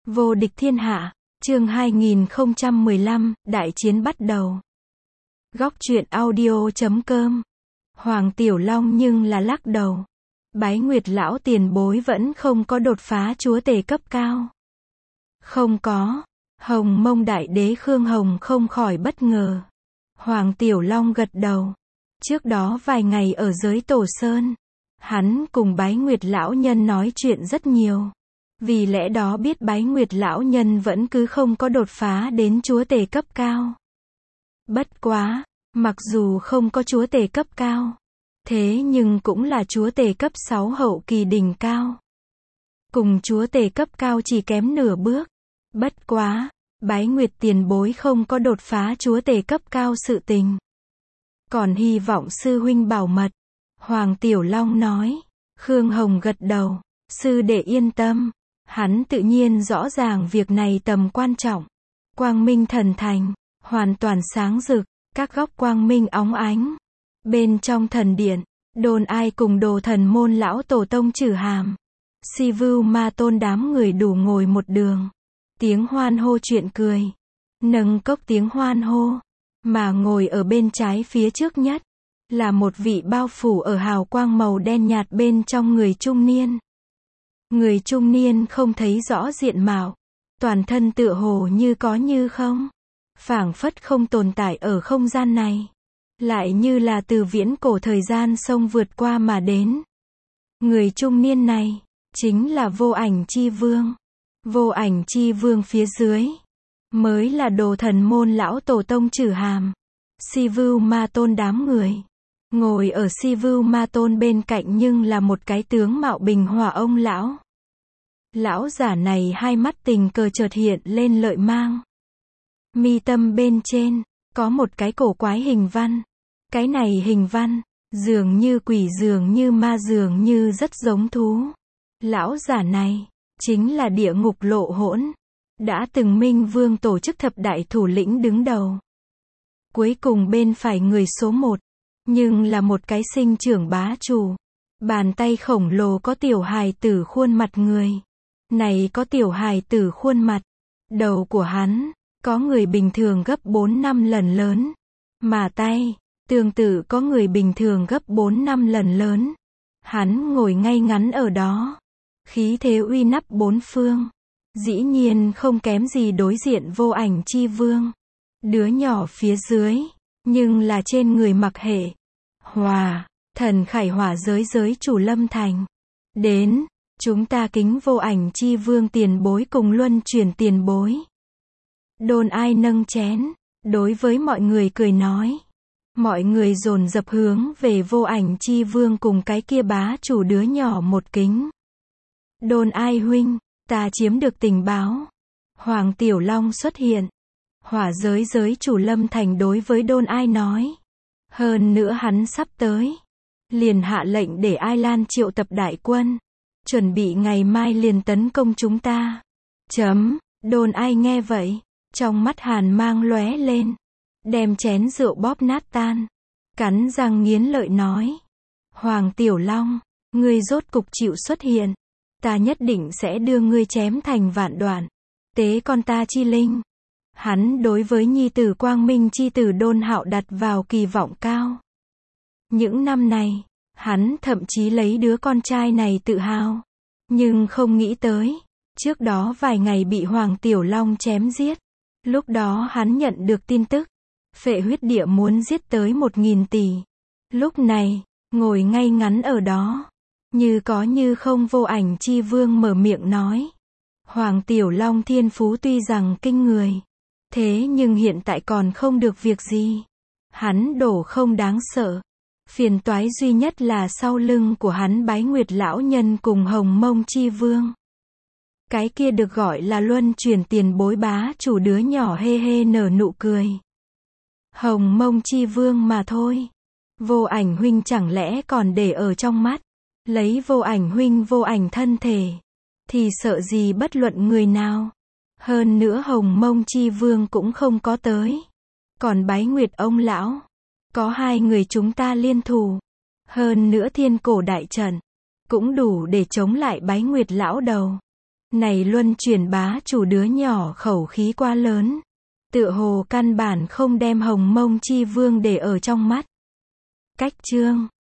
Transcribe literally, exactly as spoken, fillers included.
Vô địch thiên hạ, chương hai nghìn không trăm mười lăm, đại chiến bắt đầu. Góc truyện audio chấm com. Hoàng Tiểu Long nhưng là lắc đầu. Bái Nguyệt lão tiền bối vẫn không có đột phá chúa tể cấp cao. Không có. Hồng Mông đại đế Khương Hồng không khỏi bất ngờ. Hoàng Tiểu Long gật đầu. Trước đó vài ngày ở giới Tổ Sơn, hắn cùng Bái Nguyệt lão nhân nói chuyện rất nhiều. Vì lẽ đó biết Bái Nguyệt lão nhân vẫn cứ không có đột phá đến chúa tể cấp cao. Bất quá, mặc dù không có chúa tể cấp cao, thế nhưng cũng là chúa tể cấp sáu hậu kỳ đỉnh cao. Cùng chúa tể cấp cao chỉ kém nửa bước. Bất quá, Bái Nguyệt tiền bối không có đột phá chúa tể cấp cao sự tình. Còn hy vọng sư huynh bảo mật. Hoàng Tiểu Long nói. Khương Hồng gật đầu. Sư đệ yên tâm. Hắn tự nhiên rõ ràng việc này tầm quan trọng. Quang minh thần thành, hoàn toàn sáng rực, các góc quang minh óng ánh. Bên trong thần điện, Đôn Ai cùng Đồ Thần môn lão tổ tông Trử Hàm, Si Vưu Ma Tôn đám người đủ ngồi một đường. Tiếng hoan hô chuyện cười, nâng cốc tiếng hoan hô, mà ngồi ở bên trái phía trước nhất, là một vị bao phủ ở hào quang màu đen nhạt bên trong người trung niên. Người trung niên không thấy rõ diện mạo, toàn thân tựa hồ như có như không, phảng phất không tồn tại ở không gian này, lại như là từ viễn cổ thời gian sông vượt qua mà đến. Người trung niên này, chính là Vô Ảnh Chi Vương. Vô Ảnh Chi Vương phía dưới, mới là Đồ Thần môn lão tổ tông Trử Hàm, Si Vưu Ma Tôn đám người. Ngồi ở Si Vưu Ma Tôn bên cạnh nhưng là một cái tướng mạo bình hòa ông lão. Lão giả này hai mắt tình cờ chợt hiện lên lợi mang. Mi tâm bên trên, có một cái cổ quái hình văn. Cái này hình văn, dường như quỷ dường như ma dường như rất giống thú. Lão giả này, chính là địa ngục Lộ Hỗn. Đã từng Minh Vương tổ chức thập đại thủ lĩnh đứng đầu. Cuối cùng bên phải người số một, nhưng là một cái sinh trưởng bá chủ. Bàn tay khổng lồ có tiểu hài tử khuôn mặt người. Này có tiểu hài tử khuôn mặt. Đầu của hắn, có người bình thường gấp bốn năm lần lớn. Mà tay, tương tự có người bình thường gấp bốn năm lần lớn. Hắn ngồi ngay ngắn ở đó. Khí thế uy nắp bốn phương. Dĩ nhiên không kém gì đối diện Vô Ảnh Chi Vương. Đứa nhỏ phía dưới, nhưng là trên người mặc hệ Hòa, thần khải hỏa giới giới chủ Lâm Thành. Đến, chúng ta kính Vô Ảnh Chi Vương tiền bối cùng luân chuyển tiền bối. Đôn Ai nâng chén, đối với mọi người cười nói. Mọi người dồn dập hướng về Vô Ảnh Chi Vương cùng cái kia bá chủ đứa nhỏ một kính. Đôn Ai huynh, ta chiếm được tình báo. Hoàng Tiểu Long xuất hiện. Hỏa giới giới chủ Lâm Thành đối với Đôn Ai nói. Hơn nữa hắn sắp tới. Liền hạ lệnh để Ai Lan triệu tập đại quân. Chuẩn bị ngày mai liền tấn công chúng ta. Chấm, Đôn Ai nghe vậy. Trong mắt hàn mang lóe lên. Đem chén rượu bóp nát tan. Cắn răng nghiến lợi nói. Hoàng Tiểu Long, ngươi rốt cục chịu xuất hiện. Ta nhất định sẽ đưa ngươi chém thành vạn đoạn. Tế con ta chi linh. Hắn đối với nhi tử Quang Minh chi tử Đôn Hạo đặt vào kỳ vọng cao. Những năm này, hắn thậm chí lấy đứa con trai này tự hào. Nhưng không nghĩ tới, trước đó vài ngày bị Hoàng Tiểu Long chém giết. Lúc đó hắn nhận được tin tức, Phệ Huyết Địa muốn giết tới một nghìn tỷ. Lúc này, ngồi ngay ngắn ở đó, như có như không Vô Ảnh Chi Vương mở miệng nói. Hoàng Tiểu Long thiên phú tuy rằng kinh người, thế nhưng hiện tại còn không được việc gì. Hắn đổ không đáng sợ. Phiền toái duy nhất là sau lưng của hắn Bái Nguyệt lão nhân cùng Hồng Mông Chi Vương. Cái kia được gọi là luân chuyển tiền bối bá chủ đứa nhỏ hê hê nở nụ cười. Hồng Mông Chi Vương mà thôi. Vô Ảnh huynh chẳng lẽ còn để ở trong mắt. Lấy Vô Ảnh huynh Vô Ảnh thân thể, thì sợ gì bất luận người nào. Hơn nữa Hồng Mông Chi Vương cũng không có tới. Còn Bái Nguyệt ông lão, có hai người chúng ta liên thủ. Hơn nữa thiên cổ đại trận, cũng đủ để chống lại Bái Nguyệt lão đầu. Này luân chuyển bá chủ đứa nhỏ khẩu khí quá lớn. Tựa hồ căn bản không đem Hồng Mông Chi Vương để ở trong mắt. Cách chương